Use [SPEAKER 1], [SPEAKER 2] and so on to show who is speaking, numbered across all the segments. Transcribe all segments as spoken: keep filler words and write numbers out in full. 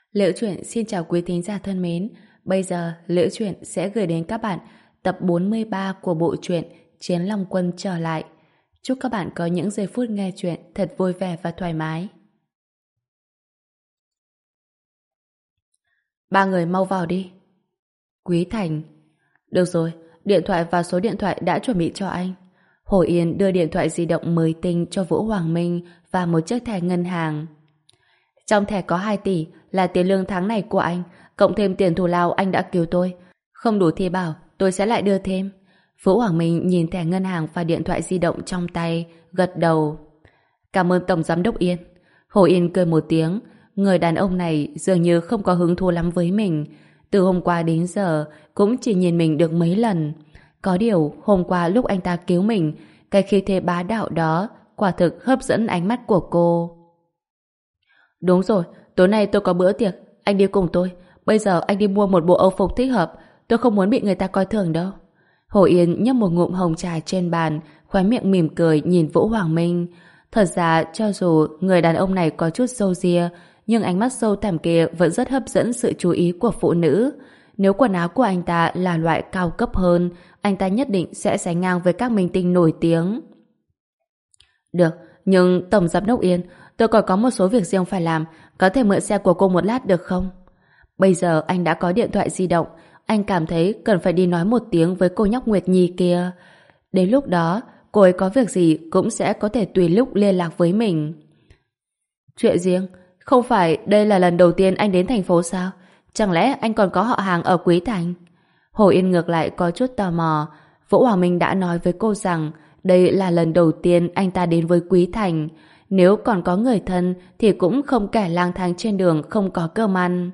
[SPEAKER 1] Liễu Chuyện xin chào quý thính giả thân mến. Bây giờ Liễu Chuyện sẽ gửi đến các bạn tập bốn mươi ba của bộ truyện Chiến Long Quân trở lại. Chúc các bạn có những giây phút nghe chuyện thật vui vẻ và thoải mái. Ba người mau vào đi. Quý Thành. Được rồi, điện thoại và số điện thoại đã chuẩn bị cho anh. Hồ Yên đưa điện thoại di động mới tinh cho Vũ Hoàng Minh và một chiếc thẻ ngân hàng. Trong thẻ có hai tỷ là tiền lương tháng này của anh, cộng thêm tiền thù lao anh đã cứu tôi. Không đủ thì bảo tôi sẽ lại đưa thêm. Vũ Hoàng Minh nhìn thẻ ngân hàng và điện thoại di động trong tay, gật đầu. Cảm ơn Tổng Giám đốc Yên. Hồ Yên cười một tiếng. Người đàn ông này dường như không có hứng thú lắm với mình. Từ hôm qua đến giờ cũng chỉ nhìn mình được mấy lần. Có điều hôm qua lúc anh ta cứu mình, cái khí thế bá đạo đó quả thực hấp dẫn ánh mắt của cô. Đúng rồi, tối nay tôi có bữa tiệc, anh đi cùng tôi. Bây giờ anh đi mua một bộ âu phục thích hợp, tôi không muốn bị người ta coi thường đâu. Hồ Yên nhấp một ngụm hồng trà trên bàn, khóe miệng mỉm cười nhìn Vũ Hoàng Minh. Thật ra cho dù người đàn ông này có chút râu ria, nhưng ánh mắt sâu thẳm kia vẫn rất hấp dẫn sự chú ý của phụ nữ. Nếu quần áo của anh ta là loại cao cấp hơn, anh ta nhất định sẽ sánh ngang với các minh tinh nổi tiếng. Được, nhưng Tổng Giám đốc Yên, tôi còn có một số việc riêng phải làm, có thể mượn xe của cô một lát được không? Bây giờ anh đã có điện thoại di động, anh cảm thấy cần phải đi nói một tiếng với cô nhóc Nguyệt Nhi kia. Đến lúc đó, cô ấy có việc gì cũng sẽ có thể tùy lúc liên lạc với mình. Chuyện riêng? Không phải đây là lần đầu tiên anh đến thành phố sao? Chẳng lẽ anh còn có họ hàng ở Quý Thành? Hồ Yên ngược lại có chút tò mò. Vũ Hoàng Minh đã nói với cô rằng đây là lần đầu tiên anh ta đến với Quý Thành. Nếu còn có người thân thì cũng không kẻ lang thang trên đường không có cơm ăn.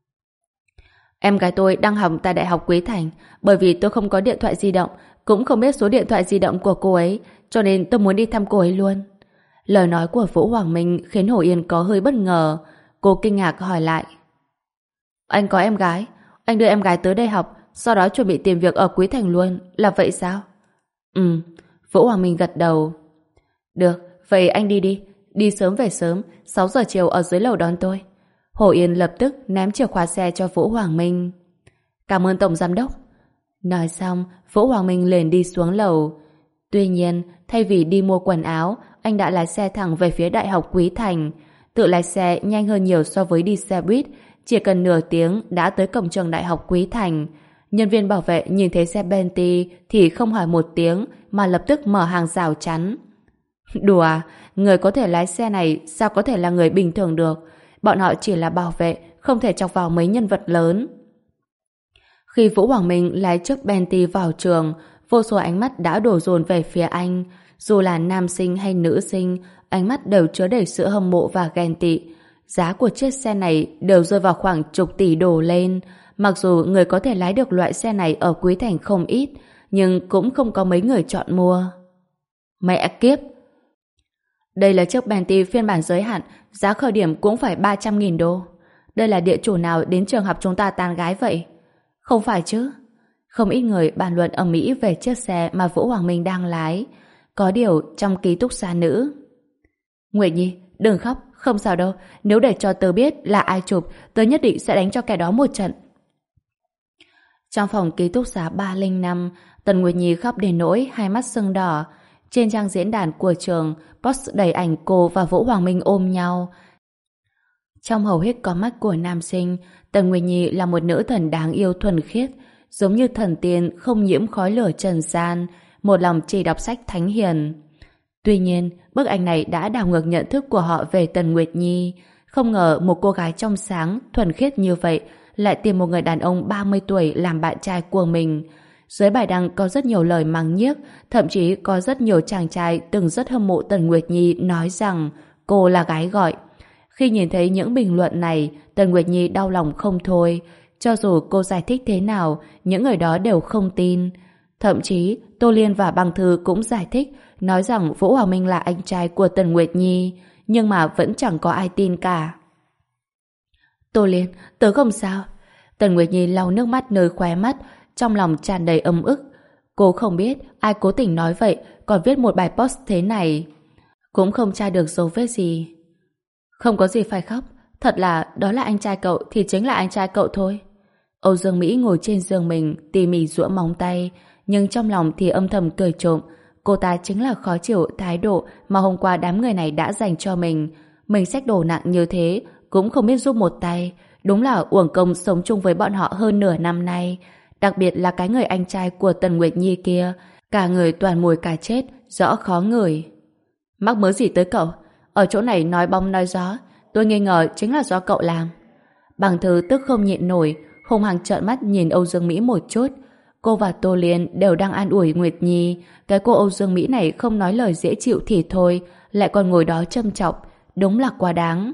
[SPEAKER 1] Em gái tôi đang học tại Đại học Quý Thành. Bởi vì tôi không có điện thoại di động, cũng không biết số điện thoại di động của cô ấy, cho nên tôi muốn đi thăm cô ấy luôn. Lời nói của Vũ Hoàng Minh khiến Hồ Yên có hơi bất ngờ. Cô kinh ngạc hỏi lại. Anh có em gái? Anh đưa em gái tới đây học, sau đó chuẩn bị tìm việc ở Quý Thành luôn, là vậy sao? Ừ, Vũ Hoàng Minh gật đầu. Được, vậy anh đi đi. Đi sớm về sớm, sáu giờ chiều ở dưới lầu đón tôi. Hồ Yên lập tức ném chìa khóa xe cho Vũ Hoàng Minh. Cảm ơn Tổng Giám đốc. Nói xong, Vũ Hoàng Minh liền đi xuống lầu. Tuy nhiên, thay vì đi mua quần áo, anh đã lái xe thẳng về phía Đại học Quý Thành. Tự lái xe nhanh hơn nhiều so với đi xe buýt, chỉ cần nửa tiếng đã tới cổng trường Đại học Quý Thành. Nhân viên bảo vệ nhìn thấy xe Bentley thì không hỏi một tiếng mà lập tức mở hàng rào chắn. Đùa à, người có thể lái xe này sao có thể là người bình thường được? Bọn họ chỉ là bảo vệ, không thể chọc vào mấy nhân vật lớn. Khi Vũ Hoàng Minh lái chiếc Bentley vào trường, vô số ánh mắt đã đổ dồn về phía anh. Dù là nam sinh hay nữ sinh, ánh mắt đều chứa đầy sự hâm mộ và ghen tị. Giá của chiếc xe này đều rơi vào khoảng chục tỷ đổ lên. Mặc dù người có thể lái được loại xe này ở Quý Thành không ít, nhưng cũng không có mấy người chọn mua. Mẹ kiếp! Đây là chiếc Bentley phiên bản giới hạn, giá khởi điểm cũng phải ba trăm nghìn đô. Đây là địa chủ nào đến trường học chúng ta tán gái vậy? Không phải chứ? Không ít người bàn luận ầm ĩ về chiếc xe mà Vũ Hoàng Minh đang lái. Có điều trong ký túc xá nữ. Nguyệt Nhi, đừng khóc, không sao đâu. Nếu để cho tớ biết là ai chụp, tớ nhất định sẽ đánh cho kẻ đó một trận. Trong phòng ký túc xá ba không năm, Tần Nguyệt Nhi khóc đến nỗi hai mắt sưng đỏ. Trên trang diễn đàn của trường, post đẩy ảnh cô và Vũ Hoàng Minh ôm nhau. Trong hầu hết con mắt của nam sinh, Tần Nguyệt Nhi là một nữ thần đáng yêu thuần khiết, giống như thần tiên không nhiễm khói lửa trần gian, một lòng chỉ đọc sách thánh hiền. Tuy nhiên, bức ảnh này đã đảo ngược nhận thức của họ về Tần Nguyệt Nhi. Không ngờ một cô gái trong sáng, thuần khiết như vậy lại tìm một người đàn ông ba mươi tuổi làm bạn trai của mình. Dưới bài đăng có rất nhiều lời mắng nhiếc, thậm chí có rất nhiều chàng trai từng rất hâm mộ Tần Nguyệt Nhi nói rằng cô là gái gọi. Khi nhìn thấy những bình luận này, Tần Nguyệt Nhi đau lòng không thôi. Cho dù cô giải thích thế nào, những người đó đều không tin. Thậm chí, Tô Liên và Băng Thư cũng giải thích, nói rằng Vũ Hoàng Minh là anh trai của Tần Nguyệt Nhi, nhưng mà vẫn chẳng có ai tin cả. Tô Liên, tớ không sao. Tần Nguyệt Nhi lau nước mắt nơi khóe mắt, trong lòng tràn đầy ấm ức. Cô không biết ai cố tình nói vậy, còn viết một bài post thế này. Cũng không tra được dấu vết gì. Không có gì phải khóc, Thật là, đó là anh trai cậu thì chính là anh trai cậu thôi. Âu Dương Mỹ ngồi trên giường mình, tỉ mỉ giũa móng tay, nhưng trong lòng thì âm thầm cười trộm. Cô ta chính là khó chịu thái độ mà hôm qua đám người này đã dành cho mình. Mình xách đồ nặng như thế, cũng không biết giúp một tay. Đúng là uổng công sống chung với bọn họ hơn nửa năm nay. Đặc biệt là cái người anh trai của Tần Nguyệt Nhi kia, cả người toàn mùi cà chết, rõ khó ngửi. Mắc mớ gì tới cậu? Ở chỗ này nói bóng nói gió, tôi nghi ngờ chính là do cậu làm. Bằng Thư tức không nhịn nổi, hung hăng trợn mắt nhìn Âu Dương Mỹ một chút. Cô và Tô Liên đều đang an ủi Nguyệt Nhi, cái cô Âu Dương Mỹ này không nói lời dễ chịu thì thôi, lại còn ngồi đó châm chọc, đúng là quá đáng.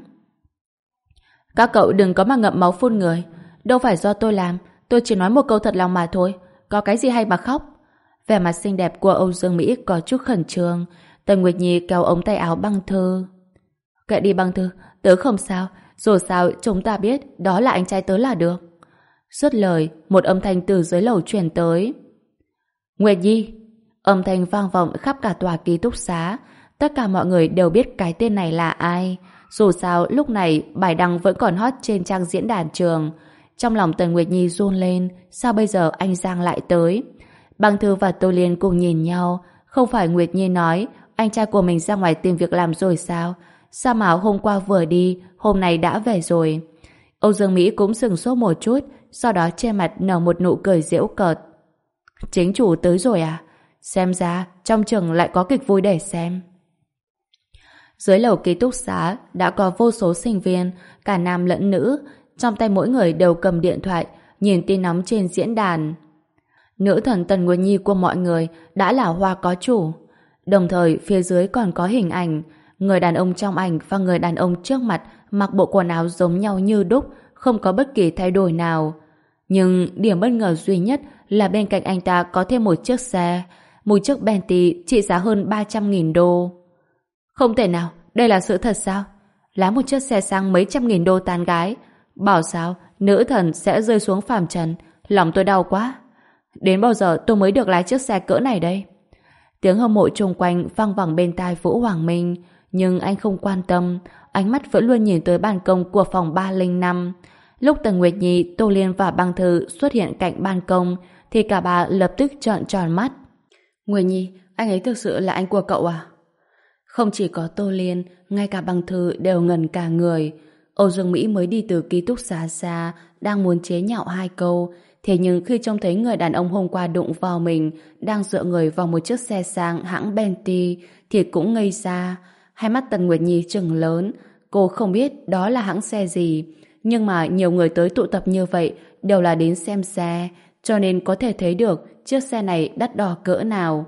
[SPEAKER 1] Các cậu đừng có mà ngậm máu phun người, đâu phải do tôi làm, tôi chỉ nói một câu thật lòng mà thôi, có cái gì hay mà khóc. Vẻ mặt xinh đẹp của Âu Dương Mỹ có chút khẩn trương. Tần Nguyệt Nhi kéo ống tay áo Băng Thư. Kệ đi Băng Thư, tớ không sao, dù sao chúng ta biết đó là anh trai tớ là được. Dứt lời, một âm thanh từ dưới lầu truyền tới. Nguyệt Nhi! Âm thanh vang vọng khắp cả tòa ký túc xá. Tất cả mọi người đều biết cái tên này là ai. Dù sao lúc này bài đăng vẫn còn hot trên trang diễn đàn trường. Trong lòng Tần Nguyệt Nhi run lên, sao bây giờ anh Giang lại tới? Băng Thư và Tô Liên cùng nhìn nhau. Không phải Nguyệt Nhi nói anh trai của mình ra ngoài tìm việc làm rồi sao? Sao mà hôm qua vừa đi, hôm nay đã về rồi? Âu Dương Mỹ cũng sừng sốt một chút, sau đó trên mặt nở một nụ cười giễu cợt. Chính chủ tới rồi à? Xem ra trong trường lại có kịch vui để xem. Dưới lầu ký túc xá đã có vô số sinh viên, cả nam lẫn nữ, trong tay mỗi người đều cầm điện thoại, nhìn tin nóng trên diễn đàn. Nữ thần Tần Nguyệt Nhi của mọi người đã là hoa có chủ. Đồng thời phía dưới còn có hình ảnh, người đàn ông trong ảnh và người đàn ông trước mặt mặc bộ quần áo giống nhau như đúc, không có bất kỳ thay đổi nào. Nhưng điểm bất ngờ duy nhất là bên cạnh anh ta có thêm một chiếc xe, một chiếc Bentley trị giá hơn ba trăm nghìn đô. Không thể nào, đây là sự thật sao? Lái một chiếc xe sang mấy trăm nghìn đô tán gái, bảo sao nữ thần sẽ rơi xuống phàm trần, lòng tôi đau quá. Đến bao giờ tôi mới được lái chiếc xe cỡ này đây? Tiếng hâm mộ chung quanh vang vẳng bên tai Vũ Hoàng Minh, nhưng anh không quan tâm, ánh mắt vẫn luôn nhìn tới ban công của phòng ba không năm. Lúc Tần Nguyệt Nhi, Tô Liên và Băng Thư xuất hiện cạnh ban công, thì cả ba lập tức trợn tròn mắt. Nguyệt Nhi, anh ấy thực sự là anh của cậu à? Không chỉ có Tô Liên, ngay cả Băng Thư đều ngần cả người. Âu Dương Mỹ mới đi từ ký túc xá xa, đang muốn chế nhạo hai câu, thế nhưng khi trông thấy người đàn ông hôm qua đụng vào mình đang dựa người vào một chiếc xe sang hãng Bentley thì cũng ngây ra. Hai mắt Tần Nguyệt Nhi trừng lớn, cô không biết đó là hãng xe gì, nhưng mà nhiều người tới tụ tập như vậy đều là đến xem xe, cho nên có thể thấy được chiếc xe này đắt đỏ cỡ nào.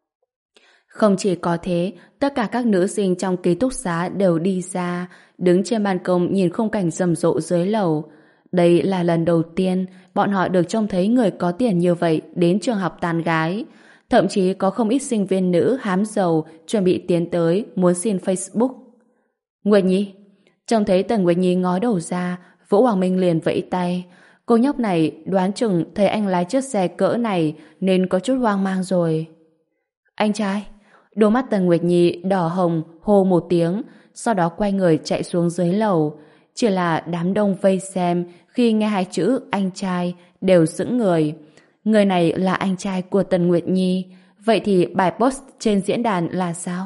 [SPEAKER 1] Không chỉ có thế, tất cả các nữ sinh trong ký túc xá đều đi ra, đứng trên ban công nhìn khung cảnh rầm rộ dưới lầu. Đây là lần đầu tiên bọn họ được trông thấy người có tiền như vậy đến trường học tán gái. Thậm chí có không ít sinh viên nữ hám giàu chuẩn bị tiến tới muốn xin Facebook. Nguyệt Nhi. Trông thấy Tần Nguyệt Nhi ngó đầu ra, Vũ Hoàng Minh liền vẫy tay. Cô nhóc này đoán chừng thấy anh lái chiếc xe cỡ này nên có chút hoang mang rồi. Anh trai. Đôi mắt Tần Nguyệt Nhi đỏ hồng hô một tiếng, sau đó quay người chạy xuống dưới lầu. Chỉ là đám đông vây xem khi nghe hai chữ anh trai đều sững người. Người này là anh trai của Tần Nguyệt Nhi, vậy thì bài post trên diễn đàn là sao?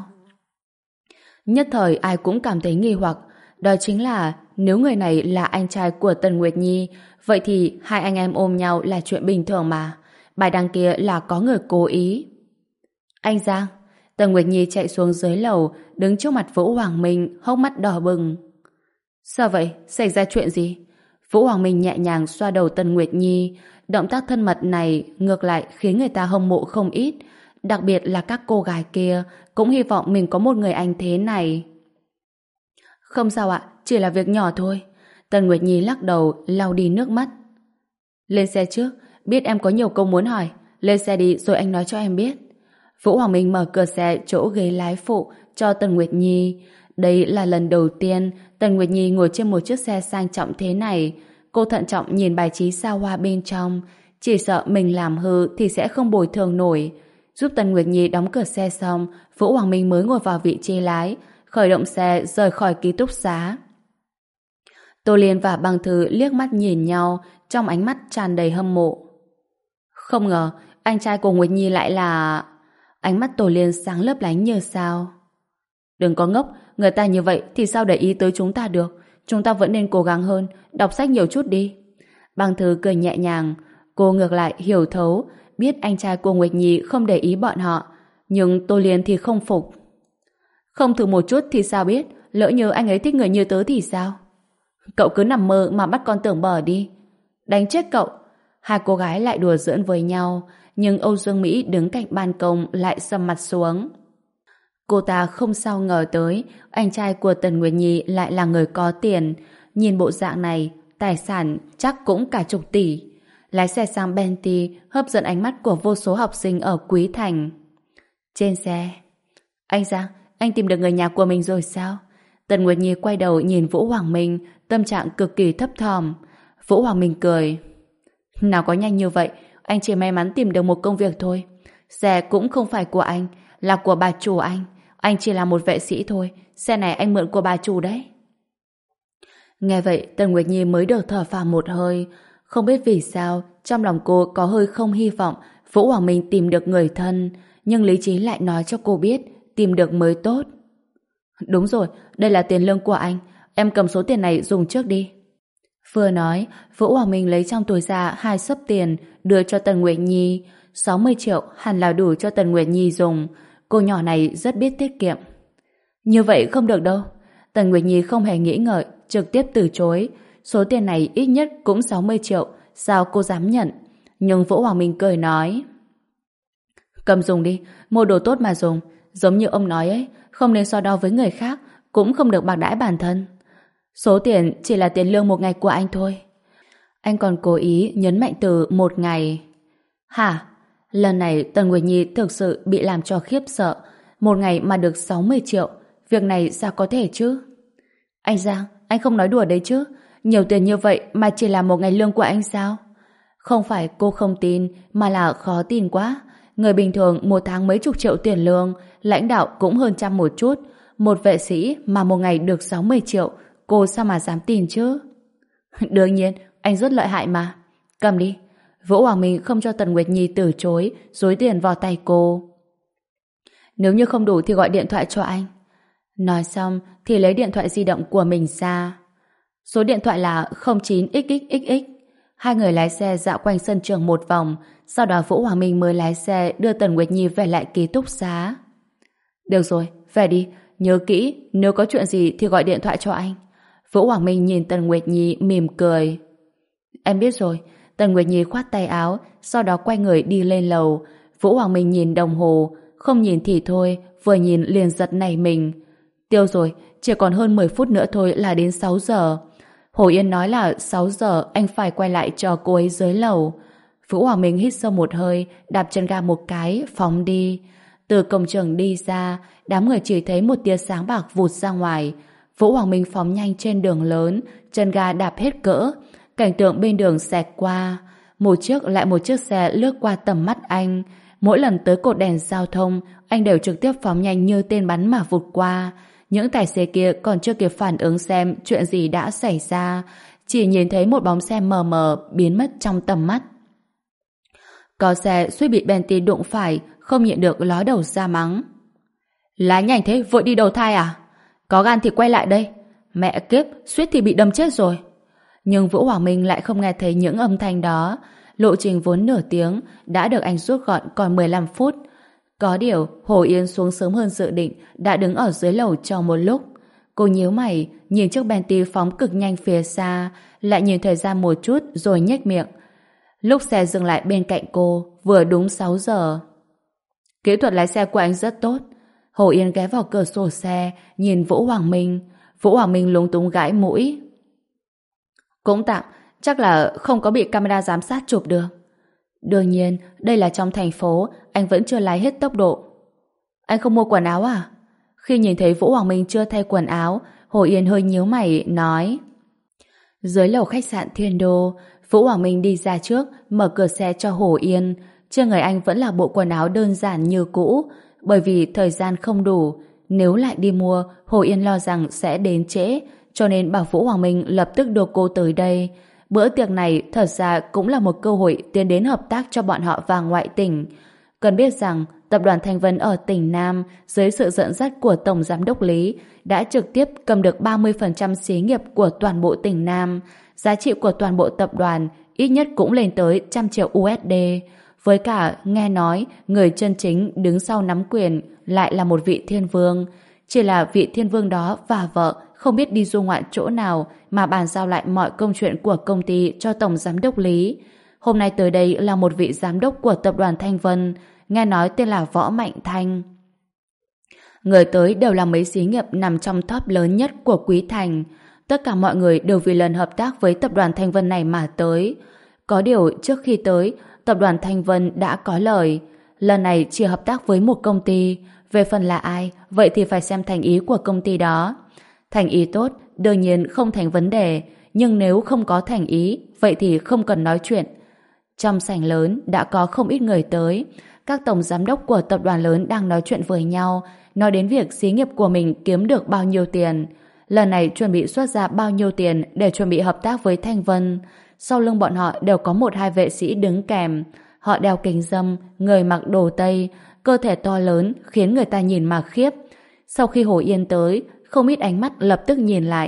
[SPEAKER 1] Nhất thời ai cũng cảm thấy nghi hoặc, đó chính là nếu người này là anh trai của Tần Nguyệt Nhi, vậy thì hai anh em ôm nhau là chuyện bình thường mà. Bài đăng kia là có người cố ý. Anh Giang. Tần Nguyệt Nhi chạy xuống dưới lầu, đứng trước mặt Vũ Hoàng Minh, hốc mắt đỏ bừng. Sao vậy? Xảy ra chuyện gì? Vũ Hoàng Minh nhẹ nhàng xoa đầu Tần Nguyệt Nhi. Động tác thân mật này ngược lại khiến người ta hâm mộ không ít. Đặc biệt là các cô gái kia cũng hy vọng mình có một người anh thế này. Không sao ạ, chỉ là việc nhỏ thôi. Tần Nguyệt Nhi lắc đầu, lau đi nước mắt. Lên xe trước, biết em có nhiều câu muốn hỏi. Lên xe đi rồi anh nói cho em biết. Vũ Hoàng Minh mở cửa xe chỗ ghế lái phụ cho Tần Nguyệt Nhi. Đây là lần đầu tiên Tần Nguyệt Nhi ngồi trên một chiếc xe sang trọng thế này. Cô thận trọng nhìn bài trí xa hoa bên trong, chỉ sợ mình làm hư thì sẽ không bồi thường nổi. Giúp Tần Nguyệt Nhi đóng cửa xe xong, Vũ Hoàng Minh mới ngồi vào vị trí lái, khởi động xe rời khỏi ký túc xá. Tô Liên và Băng Thư liếc mắt nhìn nhau, trong ánh mắt tràn đầy hâm mộ. Không ngờ, anh trai của Nguyệt Nhi lại là... Ánh mắt Tô Liên sáng lấp lánh như sao. Đừng có ngốc, người ta như vậy thì sao để ý tới chúng ta được. Chúng ta vẫn nên cố gắng hơn, đọc sách nhiều chút đi. Băng Thư cười nhẹ nhàng. Cô ngược lại hiểu thấu, biết anh trai của Nguyệt Nhi không để ý bọn họ. Nhưng Tô Liên thì không phục. Không thử một chút thì sao biết, lỡ như anh ấy thích người như tớ thì sao? Cậu cứ nằm mơ mà bắt con tưởng bở đi. Đánh chết cậu. Hai cô gái lại đùa giỡn với nhau, nhưng Âu Dương Mỹ đứng cạnh ban công lại sầm mặt xuống. Cô ta không sao ngờ tới anh trai của Tần Nguyệt Nhi lại là người có tiền. Nhìn bộ dạng này, tài sản chắc cũng cả chục tỷ. Lái xe sang Bentley hấp dẫn ánh mắt của vô số học sinh ở Quý Thành. Trên xe, anh Giang, anh tìm được người nhà của mình rồi sao? Tần Nguyệt Nhi quay đầu nhìn Vũ Hoàng Minh, tâm trạng cực kỳ thấp thỏm. Vũ Hoàng Minh cười. Nào có nhanh như vậy, anh chỉ may mắn tìm được một công việc thôi. Xe cũng không phải của anh, là của bà chủ anh. Anh chỉ là một vệ sĩ thôi, xe này anh mượn của bà chủ đấy. Nghe vậy, Tần Nguyệt Nhi mới được thở phào một hơi. Không biết vì sao, trong lòng cô có hơi không hy vọng Vũ Hoàng Minh tìm được người thân, nhưng lý trí lại nói cho cô biết tìm được mới tốt. Đúng rồi, đây là tiền lương của anh, em cầm số tiền này dùng trước đi. Vừa nói, Vũ Hoàng Minh lấy trong túi ra hai xấp tiền đưa cho Tần Nguyệt Nhi. sáu mươi triệu hẳn là đủ cho Tần Nguyệt Nhi dùng. Cô nhỏ này rất biết tiết kiệm. Như vậy không được đâu. Tần Nguyệt Nhi không hề nghĩ ngợi, trực tiếp từ chối. Số tiền này ít nhất cũng sáu mươi triệu, sao cô dám nhận? Nhưng Vũ Hoàng Minh cười nói. Cầm dùng đi, mua đồ tốt mà dùng. Giống như ông nói ấy, không nên so đo với người khác, cũng không được bạc đãi bản thân. Số tiền chỉ là tiền lương một ngày của anh thôi. Anh còn cố ý nhấn mạnh từ một ngày. Hả? Lần này Tần Nguyệt Nhi thực sự bị làm cho khiếp sợ. Một ngày mà được sáu mươi triệu. Việc này sao có thể chứ? Anh Giang, anh không nói đùa đấy chứ? Nhiều tiền như vậy mà chỉ là một ngày lương của anh sao? Không phải cô không tin, mà là khó tin quá. Người bình thường một tháng mấy chục triệu tiền lương, lãnh đạo cũng hơn trăm một chút. Một vệ sĩ mà một ngày được sáu mươi triệu, cô sao mà dám tin chứ? Đương nhiên, anh rất lợi hại mà. Cầm đi. Vũ Hoàng Minh không cho Tần Nguyệt Nhi từ chối, dối tiền vào tay cô. Nếu như không đủ thì gọi điện thoại cho anh. Nói xong thì lấy điện thoại di động của mình ra. Số điện thoại là không chín x x x x. Hai người lái xe dạo quanh sân trường một vòng, sau đó Vũ Hoàng Minh mới lái xe đưa Tần Nguyệt Nhi về lại ký túc xá. Được rồi, về đi. Nhớ kỹ, nếu có chuyện gì thì gọi điện thoại cho anh. Vũ Hoàng Minh nhìn Tần Nguyệt Nhi mỉm cười. Em biết rồi. Tần Nguyệt Nhi khoát tay áo, sau đó quay người đi lên lầu. Vũ Hoàng Minh nhìn đồng hồ, không nhìn thì thôi, vừa nhìn liền giật nảy mình. Tiêu rồi, chỉ còn hơn mười phút nữa thôi là đến sáu giờ. Hồ Yên nói là sáu giờ anh phải quay lại cho cô ấy dưới lầu. Vũ Hoàng Minh hít sâu một hơi, đạp chân ga một cái, phóng đi. Từ cổng trường đi ra, đám người chỉ thấy một tia sáng bạc vụt ra ngoài. Vũ Hoàng Minh phóng nhanh trên đường lớn, chân ga đạp hết cỡ. Cảnh tượng bên đường xẹt qua, một chiếc lại một chiếc xe lướt qua tầm mắt anh. Mỗi lần tới cột đèn giao thông, anh đều trực tiếp phóng nhanh như tên bắn mà vụt qua. Những tài xế kia còn chưa kịp phản ứng xem chuyện gì đã xảy ra, chỉ nhìn thấy một bóng xe mờ mờ biến mất trong tầm mắt. Có xe suýt bị Bentley đụng phải, không nhịn được ló đầu ra mắng. Lái nhanh thế, vội đi đầu thai à? Có gan thì quay lại đây. Mẹ kiếp, suýt thì bị đâm chết rồi. Nhưng Vũ Hoàng Minh lại không nghe thấy những âm thanh đó. Lộ trình vốn nửa tiếng đã được anh rút gọn còn mười lăm phút. Có điều, Hồ Yên xuống sớm hơn dự định, đã đứng ở dưới lầu trong một lúc. Cô nhíu mày, nhìn chiếc Bentley phóng cực nhanh phía xa, lại nhìn thời gian một chút rồi nhếch miệng. Lúc xe dừng lại bên cạnh cô, vừa đúng sáu giờ. Kỹ thuật lái xe của anh rất tốt. Hồ Yên ghé vào cửa sổ xe, nhìn Vũ Hoàng Minh. Vũ Hoàng Minh lúng túng gãi mũi. Cũng tạm, chắc là không có bị camera giám sát chụp được. Đương nhiên, đây là trong thành phố, anh vẫn chưa lái hết tốc độ. Anh không mua quần áo à? Khi nhìn thấy Vũ Hoàng Minh chưa thay quần áo, Hồ Yên hơi nhíu mày, nói. Dưới lầu khách sạn Thiên Đô, Vũ Hoàng Minh đi ra trước, mở cửa xe cho Hồ Yên. Trên người anh vẫn là bộ quần áo đơn giản như cũ, bởi vì thời gian không đủ. Nếu lại đi mua, Hồ Yên lo rằng sẽ đến trễ, cho nên bảo Vũ Hoàng Minh lập tức đưa cô tới đây. Bữa tiệc này thật ra cũng là một cơ hội tiến đến hợp tác cho bọn họ vào ngoại tỉnh. Cần biết rằng tập đoàn Thanh Vân ở tỉnh Nam dưới sự dẫn dắt của Tổng Giám đốc Lý đã trực tiếp cầm được ba mươi phần trăm xí nghiệp của toàn bộ tỉnh Nam. Giá trị của toàn bộ tập đoàn ít nhất cũng lên tới trăm triệu u ét đê. Với cả nghe nói người chân chính đứng sau nắm quyền lại là một vị thiên vương. Chỉ là vị thiên vương đó và vợ không biết đi du ngoạn chỗ nào mà bàn giao lại mọi công chuyện của công ty cho Tổng Giám đốc Lý. Hôm nay tới đây là một vị giám đốc của tập đoàn Thanh Vân, nghe nói tên là Võ Mạnh Thanh. Người tới đều là mấy xí nghiệp nằm trong top lớn nhất của Quý Thành. Tất cả mọi người đều vì lần hợp tác với tập đoàn Thanh Vân này mà tới. Có điều trước khi tới, tập đoàn Thanh Vân đã có lời. Lần này chỉ hợp tác với một công ty. Về phần là ai, vậy thì phải xem thành ý của công ty đó. Thành ý tốt, đương nhiên không thành vấn đề. Nhưng nếu không có thành ý, vậy thì không cần nói chuyện. Trong sảnh lớn đã có không ít người tới. Các tổng giám đốc của tập đoàn lớn đang nói chuyện với nhau, nói đến việc xí nghiệp của mình kiếm được bao nhiêu tiền. Lần này chuẩn bị xuất ra bao nhiêu tiền để chuẩn bị hợp tác với Thanh Vân. Sau lưng bọn họ đều có một hai vệ sĩ đứng kèm. Họ đeo kính râm, người mặc đồ Tây, cơ thể to lớn khiến người ta nhìn mà khiếp. Sau khi Hồ Yên tới, không ít ánh mắt lập tức nhìn lại.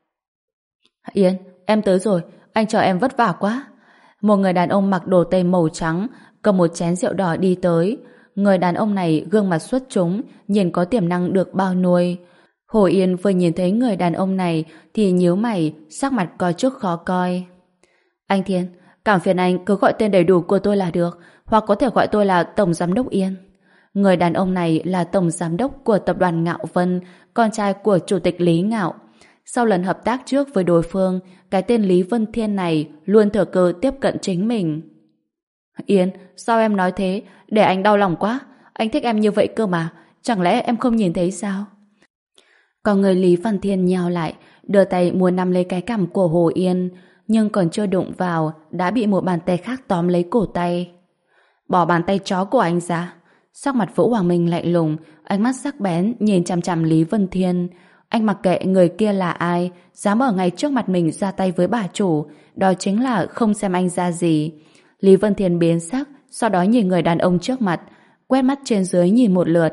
[SPEAKER 1] Yên, em tới rồi, anh chờ em vất vả quá. Một người đàn ông mặc đồ Tây màu trắng, cầm một chén rượu đỏ đi tới. Người đàn ông này gương mặt xuất chúng, nhìn có tiềm năng được bao nuôi. Hồ Yên vừa nhìn thấy người đàn ông này thì nhíu mày, sắc mặt có chút khó coi. Anh Thiên, cảm phiền anh cứ gọi tên đầy đủ của tôi là được, hoặc có thể gọi tôi là Tổng Giám đốc Yên. Người đàn ông này là Tổng Giám đốc của tập đoàn Ngạo Vân, con trai của Chủ tịch Lý Ngạo. Sau lần hợp tác trước với đối phương, cái tên Lý Vân Thiên này luôn thừa cơ tiếp cận chính mình. Yên, sao em nói thế? Để anh đau lòng quá. Anh thích em như vậy cơ mà. Chẳng lẽ em không nhìn thấy sao? Còn người Lý Văn Thiên nhào lại, đưa tay muốn nắm lấy cái cằm của Hồ Yên, nhưng còn chưa đụng vào, đã bị một bàn tay khác tóm lấy cổ tay. Bỏ bàn tay chó của anh ra. Sắc mặt Vũ Hoàng Minh lạnh lùng, ánh mắt sắc bén nhìn chằm chằm Lý Vân Thiên. Anh mặc kệ người kia là ai, dám ở ngay trước mặt mình ra tay với bà chủ, đó chính là không xem anh ra gì. Lý Vân Thiên biến sắc, sau đó nhìn người đàn ông trước mặt, quét mắt trên dưới nhìn một lượt.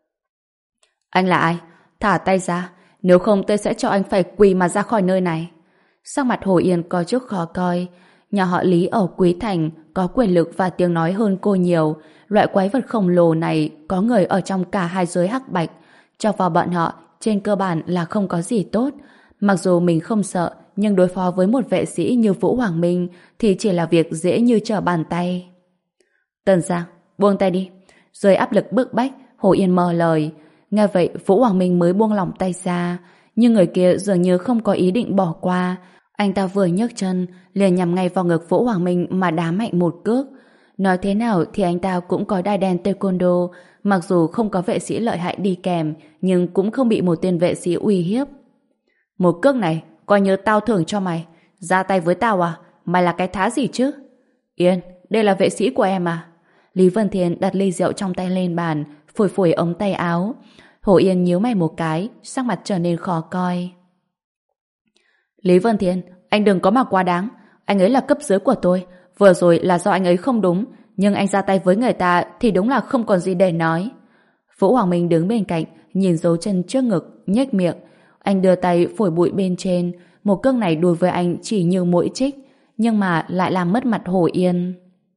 [SPEAKER 1] Anh là ai? Thả tay ra, nếu không tôi sẽ cho anh phải quỳ mà ra khỏi nơi này. Sắc mặt Hồ Yên có chút khó coi. Nhà họ Lý ở Quý Thành có quyền lực và tiếng nói hơn cô nhiều. Loại quái vật khổng lồ này có người ở trong cả hai giới hắc bạch. Cho vào bọn họ, trên cơ bản là không có gì tốt. Mặc dù mình không sợ, nhưng đối phó với một vệ sĩ như Vũ Hoàng Minh thì chỉ là việc dễ như trở bàn tay. Tần Giang, buông tay đi. Dưới áp lực bức bách, Hồ Yên mở lời. Nghe vậy, Vũ Hoàng Minh mới buông lỏng tay ra. Nhưng người kia dường như không có ý định bỏ qua. Anh ta vừa nhấc chân, liền nhằm ngay vào ngực Vũ Hoàng Minh mà đá mạnh một cước. Nói thế nào thì anh ta cũng có đai đen taekwondo, mặc dù không có vệ sĩ lợi hại đi kèm, nhưng cũng không bị một tên vệ sĩ uy hiếp. Một cước này, coi như tao thưởng cho mày. Ra tay với tao à? Mày là cái thá gì chứ? Yên, đây là vệ sĩ của em à? Lý Vân Thiên đặt ly rượu trong tay lên bàn, phủi phủi ống tay áo. Hồ Yên nhíu mày một cái, sắc mặt trở nên khó coi. Lý Vân Thiên, anh đừng có mà quá đáng. Anh ấy là cấp dưới của tôi. Vừa rồi là do anh ấy không đúng, nhưng anh ra tay với người ta thì đúng là không còn gì để nói. Vũ Hoàng Minh đứng bên cạnh, nhìn dấu chân trước ngực, nhếch miệng. Anh đưa tay phổi bụi bên trên. Một cước này đối với anh chỉ như mũi chích, nhưng mà lại làm mất mặt Hồ Yên.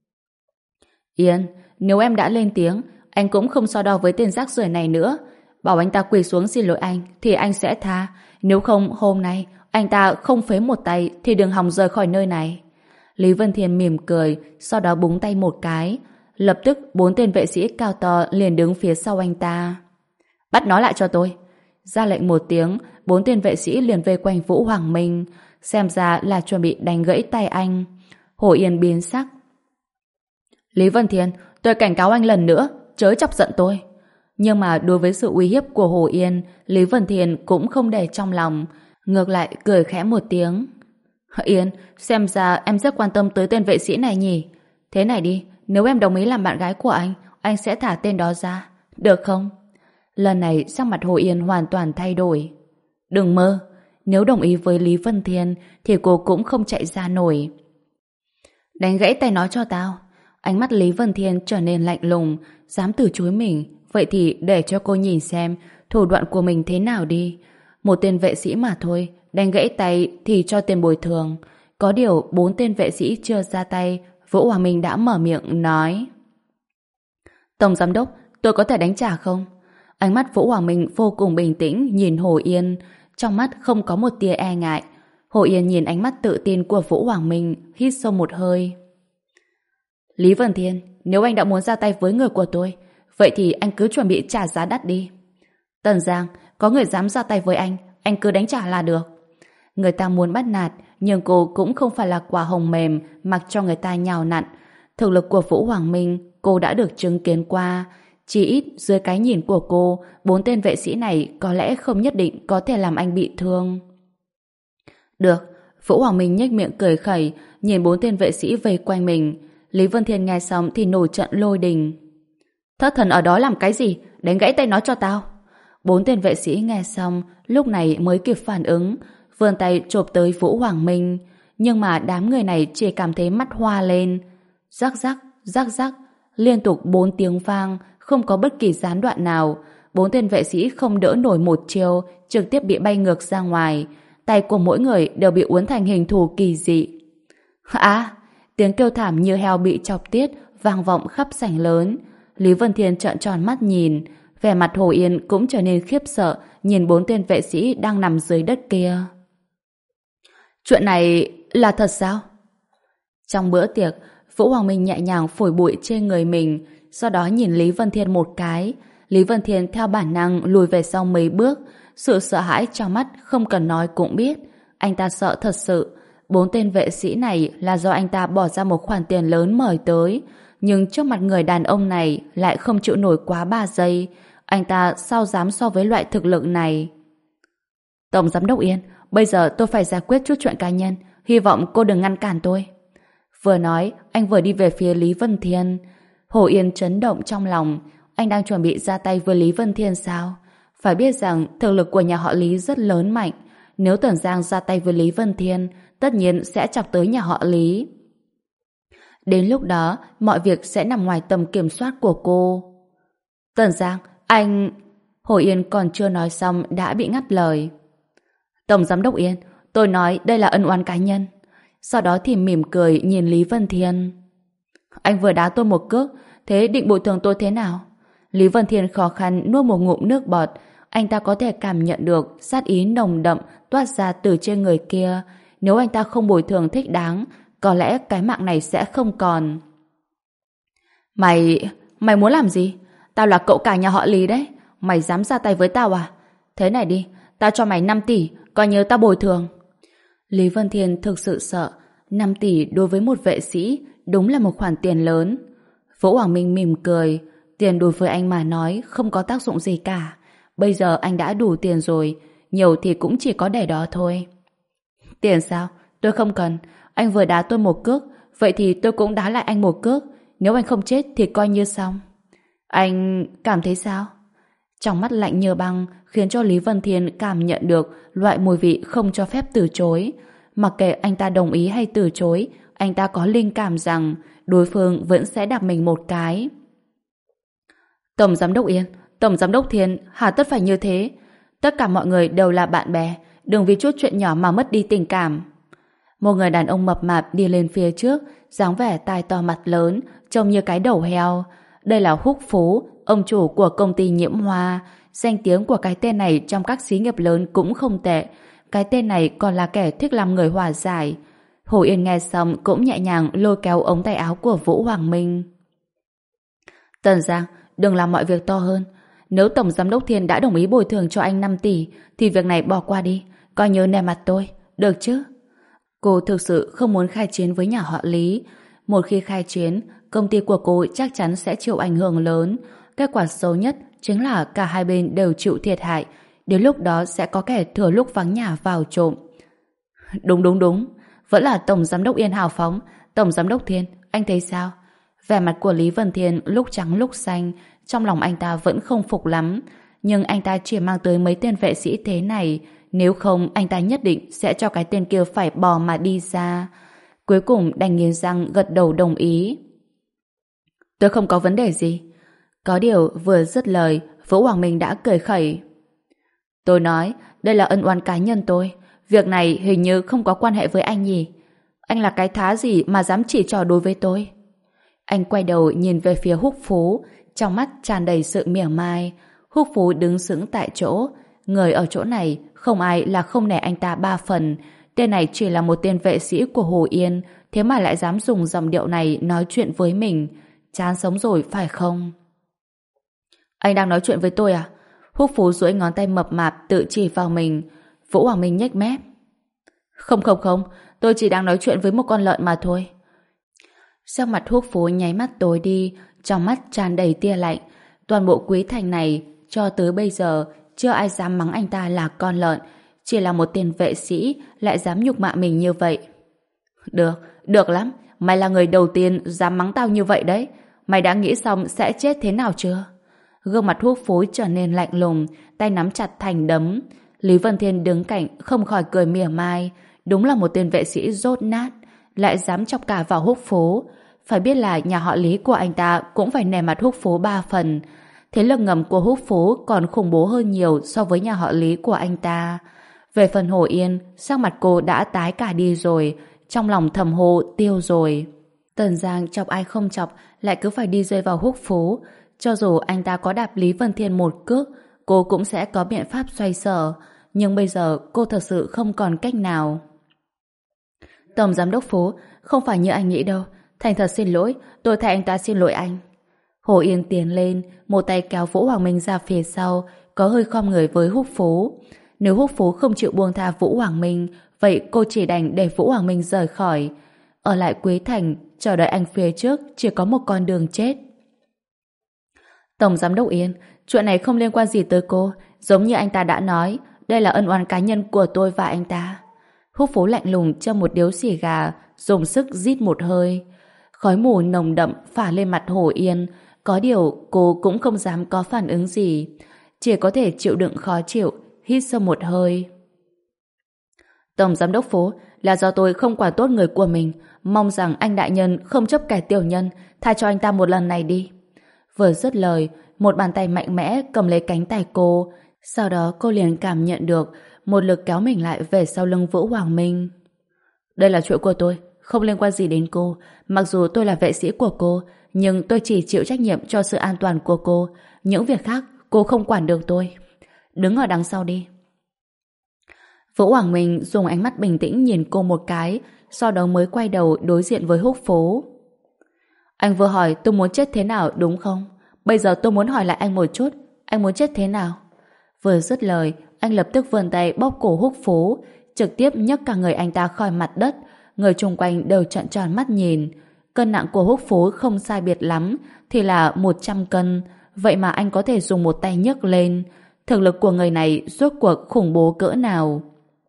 [SPEAKER 1] Yên, nếu em đã lên tiếng, anh cũng không so đo với tên rác rưởi này nữa. Bảo anh ta quỳ xuống xin lỗi anh thì anh sẽ tha. Nếu không hôm nay anh ta không phế một tay thì đừng hòng rời khỏi nơi này. Lý Vân Thiên mỉm cười, sau đó búng tay một cái. Lập tức bốn tên vệ sĩ cao to liền đứng phía sau anh ta. Bắt nó lại cho tôi. Ra lệnh một tiếng, bốn tên vệ sĩ liền vây quanh Vũ Hoàng Minh, xem ra là chuẩn bị đánh gãy tay anh. Hồ Yên biến sắc. Lý Vân Thiên, tôi cảnh cáo anh lần nữa, chớ chọc giận tôi. Nhưng mà đối với sự uy hiếp của Hồ Yên, Lý Vân Thiên cũng không để trong lòng, ngược lại cười khẽ một tiếng. Yên, xem ra em rất quan tâm tới tên vệ sĩ này nhỉ. Thế này đi, nếu em đồng ý làm bạn gái của anh, anh sẽ thả tên đó ra. Được không? Lần này sắc mặt Hồ Yên hoàn toàn thay đổi. Đừng mơ. Nếu đồng ý với Lý Vân Thiên thì cô cũng không chạy ra nổi. Đánh gãy tay nó cho tao. Ánh mắt Lý Vân Thiên trở nên lạnh lùng, dám từ chối mình. Vậy thì để cho cô nhìn xem thủ đoạn của mình thế nào đi. Một tên vệ sĩ mà thôi, đánh gãy tay thì cho tiền bồi thường. Có điều bốn tên vệ sĩ chưa ra tay, Vũ Hoàng Minh đã mở miệng nói: Tổng giám đốc, tôi có thể đánh trả không? Ánh mắt Vũ Hoàng Minh vô cùng bình tĩnh nhìn Hồ Yên, trong mắt không có một tia e ngại. Hồ Yên nhìn ánh mắt tự tin của Vũ Hoàng Minh, hít sâu một hơi. Lý Vân Thiên, nếu anh đã muốn ra tay với người của tôi, vậy thì anh cứ chuẩn bị trả giá đắt đi. Tần Giang, có người dám ra tay với anh, anh cứ đánh trả là được. Người ta muốn bắt nạt, nhưng cô cũng không phải là quả hồng mềm mặc cho người ta nhào nặn. Thực lực của Vũ Hoàng Minh cô đã được chứng kiến qua. Chỉ ít dưới cái nhìn của cô, bốn tên vệ sĩ này có lẽ không nhất định có thể làm anh bị thương. Được, Vũ Hoàng Minh nhếch miệng cười khẩy, nhìn bốn tên vệ sĩ vây quanh mình. Lý Vân Thiên nghe xong thì nổi trận lôi đình. Thất thần ở đó làm cái gì? Đánh gãy tay nó cho tao. Bốn tên vệ sĩ nghe xong lúc này mới kịp phản ứng, vươn tay chộp tới Vũ Hoàng Minh. Nhưng mà đám người này chỉ cảm thấy mắt hoa lên. Rắc rắc, rắc rắc, liên tục bốn tiếng vang, không có bất kỳ gián đoạn nào. Bốn tên vệ sĩ không đỡ nổi một chiêu, trực tiếp bị bay ngược ra ngoài. Tay của mỗi người đều bị uốn thành hình thù kỳ dị. À, tiếng kêu thảm như heo bị chọc tiết vang vọng khắp sảnh lớn. Lý Vân Thiên trợn tròn mắt nhìn, vẻ mặt Hồ Yên cũng trở nên khiếp sợ nhìn bốn tên vệ sĩ đang nằm dưới đất kia. Chuyện này là thật sao? Trong bữa tiệc, Vũ Hoàng Minh nhẹ nhàng phủi bụi trên người mình, sau đó nhìn Lý Vân Thiên một cái. Lý Vân Thiên theo bản năng lùi về sau mấy bước, sự sợ hãi trong mắt không cần nói cũng biết. Anh ta sợ thật sự. Bốn tên vệ sĩ này là do anh ta bỏ ra một khoản tiền lớn mời tới, nhưng trước mặt người đàn ông này lại không chịu nổi quá ba giây. Anh ta sao dám so với loại thực lực này? Tổng giám đốc Yên, bây giờ tôi phải giải quyết chút chuyện cá nhân, hy vọng cô đừng ngăn cản tôi. Vừa nói, anh vừa đi về phía Lý Vân Thiên. Hồ Yên chấn động trong lòng, anh đang chuẩn bị ra tay với Lý Vân Thiên sao? Phải biết rằng thực lực của nhà họ Lý rất lớn mạnh. Nếu Tần Giang ra tay với Lý Vân Thiên, tất nhiên sẽ chọc tới nhà họ Lý. Đến lúc đó, mọi việc sẽ nằm ngoài tầm kiểm soát của cô. Tần Giang, anh... Hồ Yên còn chưa nói xong đã bị ngắt lời. Tổng giám đốc Yên, tôi nói đây là ân oán cá nhân. Sau đó thì mỉm cười nhìn Lý Vân Thiên. Anh vừa đá tôi một cước, thế định bồi thường tôi thế nào? Lý Vân Thiên khó khăn nuốt một ngụm nước bọt. Anh ta có thể cảm nhận được sát ý nồng đậm toát ra từ trên người kia. Nếu anh ta không bồi thường thích đáng, có lẽ cái mạng này sẽ không còn. Mày... Mày muốn làm gì? Tao là cậu cả nhà họ Lý đấy. Mày dám ra tay với tao à? Thế này đi, tao cho mày năm tỷ, coi như tao bồi thường. Lý Vân Thiên thực sự sợ. năm tỷ đối với một vệ sĩ đúng là một khoản tiền lớn. Vũ Hoàng Minh mỉm cười. Tiền đối với anh mà nói không có tác dụng gì cả. Bây giờ anh đã đủ tiền rồi, nhiều thì cũng chỉ có để đó thôi. Tiền sao? Tôi không cần. Anh vừa đá tôi một cước, vậy thì tôi cũng đá lại anh một cước. Nếu anh không chết thì coi như xong. Anh cảm thấy sao? Trong mắt lạnh như băng khiến cho Lý Vân Thiên cảm nhận được loại mùi vị không cho phép từ chối. Mặc kệ anh ta đồng ý hay từ chối, anh ta có linh cảm rằng đối phương vẫn sẽ đạp mình một cái. Tổng giám đốc Yên, Tổng giám đốc Thiên, hà tất phải như thế? Tất cả mọi người đều là bạn bè, đừng vì chút chuyện nhỏ mà mất đi tình cảm. Một người đàn ông mập mạp đi lên phía trước, dáng vẻ tai to mặt lớn, trông như cái đầu heo. Đây là Húc Phú, ông chủ của công ty Nhiễm Hoa. Danh tiếng của cái tên này trong các xí nghiệp lớn cũng không tệ. Cái tên này còn là kẻ thích làm người hòa giải. Hồ Yên nghe xong cũng nhẹ nhàng lôi kéo ống tay áo của Vũ Hoàng Minh. Tần Giang, đừng làm mọi việc to hơn. Nếu Tổng Giám đốc Thiên đã đồng ý bồi thường cho anh năm tỷ, thì việc này bỏ qua đi, coi như nề mặt tôi, được chứ? Cô thực sự không muốn khai chiến với nhà họ Lý. Một khi khai chiến, công ty của cô chắc chắn sẽ chịu ảnh hưởng lớn. Kết quả xấu nhất chính là cả hai bên đều chịu thiệt hại. Đến lúc đó sẽ có kẻ thừa lúc vắng nhà vào trộm. Đúng đúng đúng, vẫn là Tổng Giám đốc Yên hào phóng. Tổng Giám đốc Thiên, anh thấy sao? Vẻ mặt của Lý Vân Thiên lúc trắng lúc xanh, trong lòng anh ta vẫn không phục lắm. Nhưng anh ta chỉ mang tới mấy tên vệ sĩ thế này, nếu không anh ta nhất định sẽ cho cái tên kia phải bò mà đi ra. Cuối cùng đành nghiến răng gật đầu đồng ý. Tôi không có vấn đề gì. Có điều vừa dứt lời, Vũ Hoàng Minh đã cười khẩy. Tôi nói, đây là ân oán cá nhân tôi. Việc này hình như không có quan hệ với anh nhỉ? Anh là cái thá gì mà dám chỉ trò đối với tôi? Anh quay đầu nhìn về phía Húc Phú, trong mắt tràn đầy sự mỉa mai. Húc Phú đứng sững tại chỗ. Người ở chỗ này, không ai là không nể anh ta ba phần. Tên này chỉ là một tên vệ sĩ của Hồ Yên, thế mà lại dám dùng giọng điệu này nói chuyện với mình. Chán sống rồi phải không? Anh đang nói chuyện với tôi à? Húc Phú duỗi ngón tay mập mạp tự chỉ vào mình. Vũ Hoàng Minh nhếch mép. Không không không, tôi chỉ đang nói chuyện với một con lợn mà thôi. Sắc mặt Húc Phú nháy mắt tối đi, trong mắt tràn đầy tia lạnh. Toàn bộ Quý Thành này cho tới bây giờ chưa ai dám mắng anh ta là con lợn, chỉ là một tên vệ sĩ lại dám nhục mạ mình như vậy. Được, được lắm, mày là người đầu tiên dám mắng tao như vậy đấy. Mày đã nghĩ xong sẽ chết thế nào chưa? Gương mặt Húc Phú trở nên lạnh lùng, tay nắm chặt thành đấm. Lý Vân Thiên đứng cạnh không khỏi cười mỉa mai. Đúng là một tên vệ sĩ dốt nát, lại dám chọc cả vào Húc Phú. Phải biết là nhà họ Lý của anh ta cũng phải nể mặt Húc Phú ba phần. Thế lực ngầm của Húc Phú còn khủng bố hơn nhiều so với nhà họ Lý của anh ta. Về phần Hồ Yên, sắc mặt cô đã tái cả đi rồi, trong lòng thầm hô tiêu rồi. Tần Giang chọc ai không chọc lại cứ phải đi rơi vào Húc Phú. Cho dù anh ta có đạp Lý Vân Thiên một cước, cô cũng sẽ có biện pháp xoay sở. Nhưng bây giờ cô thật sự không còn cách nào. Tổng giám đốc Phú, không phải như anh nghĩ đâu. Thành thật xin lỗi, tôi thay anh ta xin lỗi anh. Hồ Yên tiến lên, một tay kéo Vũ Hoàng Minh ra phía sau, có hơi khom người với Húc Phú. Nếu Húc Phú không chịu buông tha Vũ Hoàng Minh, vậy cô chỉ đành để Vũ Hoàng Minh rời khỏi. Ở lại Quý Thành, chờ đợi anh phía trước chỉ có một con đường chết. Tổng giám đốc Yên, chuyện này không liên quan gì tới cô. Giống như anh ta đã nói, đây là ân oán cá nhân của tôi và anh ta. Húc Phú lạnh lùng châm một điếu xì gà, dùng sức rít một hơi. Khói mù nồng đậm phả lên mặt Hồ Yên. Có điều cô cũng không dám có phản ứng gì, chỉ có thể chịu đựng khó chịu, hít sâu một hơi. Tổng giám đốc Phú, là do tôi không quản tốt người của mình, mong rằng anh đại nhân không chấp kẻ tiểu nhân, tha cho anh ta một lần này đi. Vừa dứt lời, một bàn tay mạnh mẽ cầm lấy cánh tay cô, sau đó cô liền cảm nhận được một lực kéo mình lại về sau lưng Vũ Hoàng Minh. Đây là chuyện của tôi, không liên quan gì đến cô. Mặc dù tôi là vệ sĩ của cô, nhưng tôi chỉ chịu trách nhiệm cho sự an toàn của cô. Những việc khác cô không quản được tôi. Đứng ở đằng sau đi. Vũ Hoàng Minh dùng ánh mắt bình tĩnh nhìn cô một cái, sau đó mới quay đầu đối diện với Húc Phú. Anh vừa hỏi tôi muốn chết thế nào đúng không? Bây giờ tôi muốn hỏi lại anh một chút, anh muốn chết thế nào? Vừa dứt lời, anh lập tức vươn tay bóp cổ Húc Phú, trực tiếp nhấc cả người anh ta khỏi mặt đất. Người chung quanh đều trợn tròn mắt nhìn. Cân nặng của Húc Phú không sai biệt lắm, thì là một trăm cân. Vậy mà anh có thể dùng một tay nhấc lên. Thực lực của người này rốt cuộc khủng bố cỡ nào?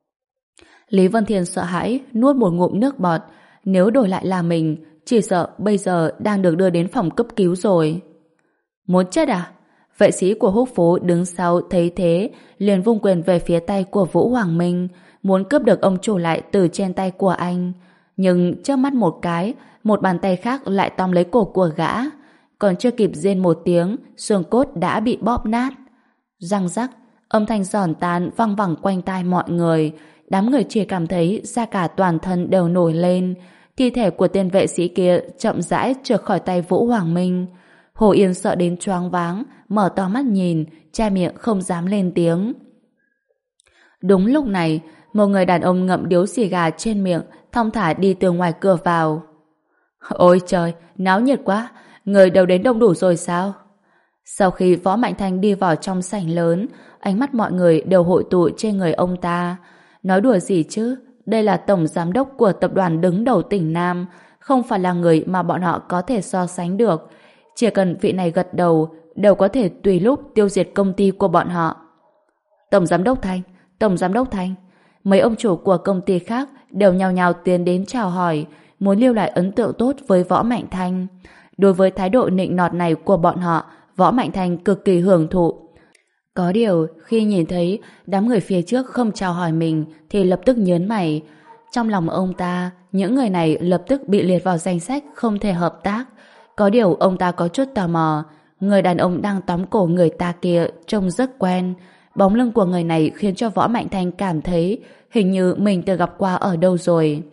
[SPEAKER 1] Lý Vân Thiên sợ hãi, nuốt một ngụm nước bọt. Nếu đổi lại là mình, chỉ sợ bây giờ đang được đưa đến phòng cấp cứu rồi. Muốn chết à? Vệ sĩ của Húc Phú đứng sau thấy thế, liền vung quyền về phía tay của Vũ Hoàng Minh, muốn cướp được ông chủ lại từ trên tay của anh. Nhưng trước mắt một cái, một bàn tay khác lại tóm lấy cổ của gã. Còn chưa kịp rên một tiếng, xương cốt đã bị bóp nát. Răng rắc, âm thanh giòn tan văng vẳng quanh tai mọi người. Đám người chỉ cảm thấy da cả toàn thân đều nổi lên. Thi thể của tên vệ sĩ kia chậm rãi trượt khỏi tay Vũ Hoàng Minh. Hồ Yên sợ đến choáng váng, mở to mắt nhìn, che miệng không dám lên tiếng. Đúng lúc này, một người đàn ông ngậm điếu xì gà trên miệng, thong thả đi từ ngoài cửa vào. Ôi trời, náo nhiệt quá, người đều đến đông đủ rồi sao? Sau khi Võ Mạnh Thanh đi vào trong sảnh lớn, ánh mắt mọi người đều hội tụ trên người ông ta. Nói đùa gì chứ, đây là tổng giám đốc của tập đoàn đứng đầu tỉnh Nam, không phải là người mà bọn họ có thể so sánh được. Chỉ cần vị này gật đầu, đều có thể tùy lúc tiêu diệt công ty của bọn họ. Tổng giám đốc Thanh, tổng giám đốc Thanh. Mấy ông chủ của công ty khác đều nhào nhào tiến đến chào hỏi, muốn lưu lại ấn tượng tốt với Võ Mạnh Thanh. Đối với thái độ nịnh nọt này của bọn họ, Võ Mạnh Thanh cực kỳ hưởng thụ. Có điều, khi nhìn thấy đám người phía trước không chào hỏi mình thì lập tức nhớn mày. Trong lòng ông ta, những người này lập tức bị liệt vào danh sách không thể hợp tác. Có điều ông ta có chút tò mò. Người đàn ông đang tóm cổ người ta kia trông rất quen. Bóng lưng của người này khiến cho Võ Mạnh Thanh cảm thấy hình như mình từng gặp qua ở đâu rồi.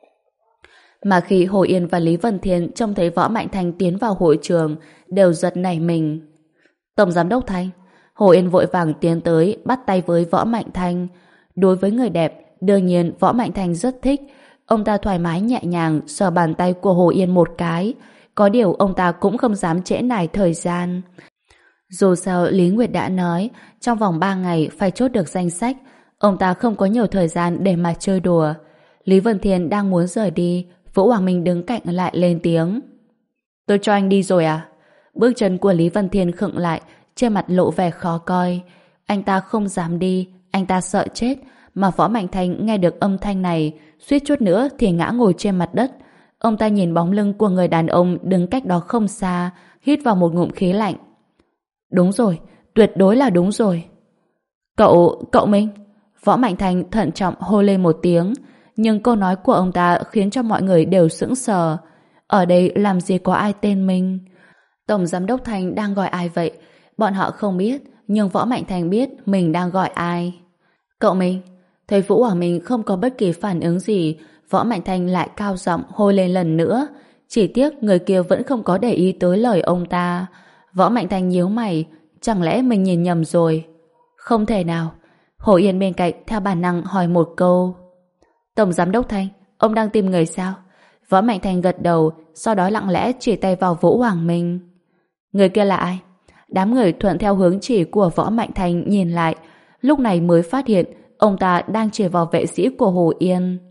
[SPEAKER 1] Mà khi Hồ Yên và Lý Vân Thiên trông thấy Võ Mạnh Thanh tiến vào hội trường, đều giật nảy mình. Tổng giám đốc Thanh. Hồ Yên vội vàng tiến tới bắt tay với Võ Mạnh Thanh. Đối với người đẹp, đương nhiên Võ Mạnh Thanh rất thích. Ông ta thoải mái nhẹ nhàng sờ bàn tay của Hồ Yên một cái. Có điều ông ta cũng không dám trễ nải thời gian. Dù sao Lý Nguyệt đã nói trong vòng ba ngày phải chốt được danh sách. Ông ta không có nhiều thời gian để mà chơi đùa. Lý Vân Thiên đang muốn rời đi, Vũ Hoàng Minh đứng cạnh lại lên tiếng. Tôi cho anh đi rồi à? Bước chân của Lý Vân Thiên khựng lại, trên mặt lộ vẻ khó coi. Anh ta không dám đi, anh ta sợ chết, mà Võ Mạnh Thanh nghe được âm thanh này, suýt chút nữa thì ngã ngồi trên mặt đất. Ông ta nhìn bóng lưng của người đàn ông đứng cách đó không xa, hít vào một ngụm khí lạnh. Đúng rồi, tuyệt đối là đúng rồi. Cậu, cậu Minh. Võ Mạnh Thanh thận trọng hô lên một tiếng, nhưng câu nói của ông ta khiến cho mọi người đều sững sờ. Ở đây làm gì có ai tên Minh? Tổng giám đốc Thanh đang gọi ai vậy? Bọn họ không biết, nhưng Võ Mạnh Thanh biết mình đang gọi ai. Cậu Minh. Thấy Vũ Hoàng Minh không có bất kỳ phản ứng gì, Võ Mạnh Thanh lại cao giọng hô lên lần nữa. Chỉ tiếc người kia vẫn không có để ý tới lời ông ta. Võ Mạnh Thanh nhíu mày, chẳng lẽ mình nhìn nhầm rồi? Không thể nào. Hồ Yên bên cạnh theo bản năng hỏi một câu. Tổng giám đốc Thanh, ông đang tìm người sao? Võ Mạnh Thanh gật đầu, sau đó lặng lẽ chỉ tay vào Vũ Hoàng Minh. Người kia là ai? Đám người thuận theo hướng chỉ của Võ Mạnh Thanh nhìn lại, lúc này mới phát hiện ông ta đang chỉ vào vệ sĩ của Hồ Yên.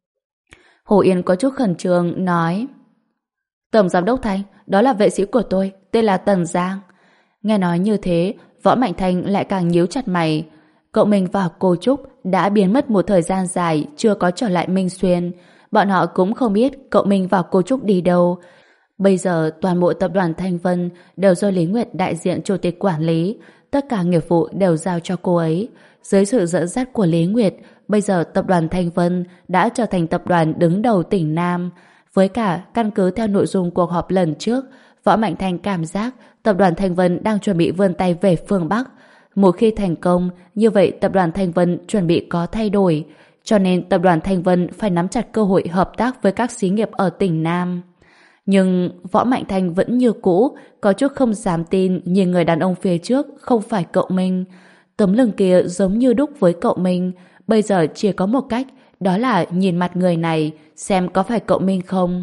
[SPEAKER 1] Hồ Yên có chút khẩn trương nói: Tổng giám đốc Thanh, đó là vệ sĩ của tôi, tên là Tần Giang. Nghe nói như thế, Võ Mạnh Thanh lại càng nhíu chặt mày. Cậu Minh và cô Trúc đã biến mất một thời gian dài, chưa có trở lại Minh Xuyên. Bọn họ cũng không biết cậu Minh và cô Trúc đi đâu. Bây giờ toàn bộ tập đoàn Thanh Vân đều do Lý Nguyệt đại diện chủ tịch quản lý, tất cả nghiệp vụ đều giao cho cô ấy. Dưới sự dẫn dắt của Lý Nguyệt, bây giờ tập đoàn Thanh Vân đã trở thành tập đoàn đứng đầu tỉnh Nam. Với cả căn cứ theo nội dung cuộc họp lần trước, Võ Mạnh Thanh cảm giác tập đoàn Thanh Vân đang chuẩn bị vươn tay về phương Bắc. Một khi thành công, như vậy tập đoàn Thanh Vân chuẩn bị có thay đổi, cho nên tập đoàn Thanh Vân phải nắm chặt cơ hội hợp tác với các xí nghiệp ở tỉnh Nam. Nhưng Võ Mạnh Thanh vẫn như cũ, có chút không dám tin nhìn người đàn ông phía trước không phải cậu Minh. Tấm lưng kia giống như đúc với cậu Minh, bây giờ chỉ có một cách, đó là nhìn mặt người này, xem có phải cậu Minh không.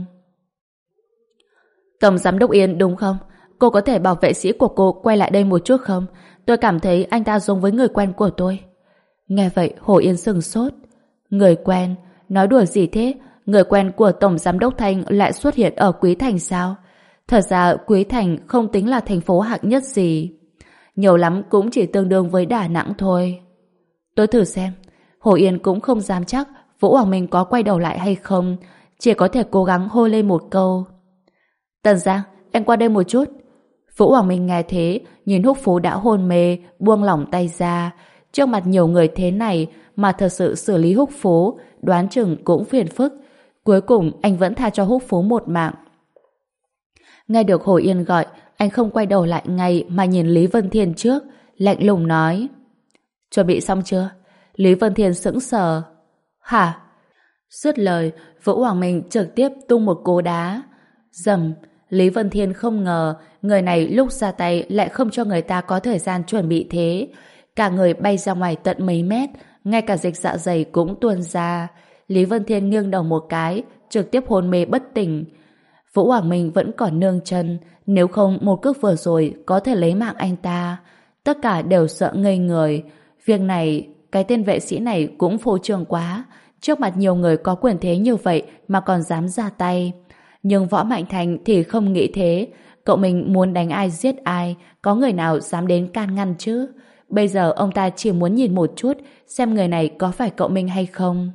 [SPEAKER 1] Tổng giám đốc Yên đúng không? Cô có thể bảo vệ sĩ của cô quay lại đây một chút không? Tôi cảm thấy anh ta giống với người quen của tôi. Nghe vậy Hồ Yên sừng sốt. Người quen? Nói đùa gì thế? Người quen của Tổng giám đốc Thanh lại xuất hiện ở Quý Thành sao? Thật ra Quý Thành không tính là thành phố hạng nhất gì. Nhiều lắm cũng chỉ tương đương với Đà Nẵng thôi. Tôi thử xem. Hồ Yên cũng không dám chắc Vũ Hoàng Minh có quay đầu lại hay không, chỉ có thể cố gắng hô lên một câu. Tần Giang, em qua đây một chút. Vũ Hoàng Minh nghe thế, nhìn Húc Phú đã hôn mê, buông lỏng tay ra. Trước mặt nhiều người thế này mà thật sự xử lý Húc Phú, đoán chừng cũng phiền phức. Cuối cùng anh vẫn tha cho Húc Phú một mạng. Nghe được Hồ Yên gọi, anh không quay đầu lại ngay mà nhìn Lý Vân Thiên trước, lạnh lùng nói: Chuẩn bị xong chưa? Lý Vân Thiên sững sờ. Hả? Dứt lời, Vũ Hoàng Minh trực tiếp tung một cú đá. Dầm. Lý Vân Thiên không ngờ người này lúc ra tay lại không cho người ta có thời gian chuẩn bị thế. Cả người bay ra ngoài tận mấy mét, ngay cả dịch dạ dày cũng tuôn ra. Lý Vân Thiên nghiêng đầu một cái, trực tiếp hôn mê bất tỉnh. Vũ Hoàng Minh vẫn còn nương chân, nếu không một cước vừa rồi có thể lấy mạng anh ta. Tất cả đều sợ ngây người. Việc này, cái tên vệ sĩ này cũng phô trương quá. Trước mặt nhiều người có quyền thế như vậy mà còn dám ra tay. Nhưng Võ Mạnh Thành thì không nghĩ thế. Cậu mình muốn đánh ai giết ai, có người nào dám đến can ngăn chứ? Bây giờ ông ta chỉ muốn nhìn một chút xem người này có phải cậu Minh hay không.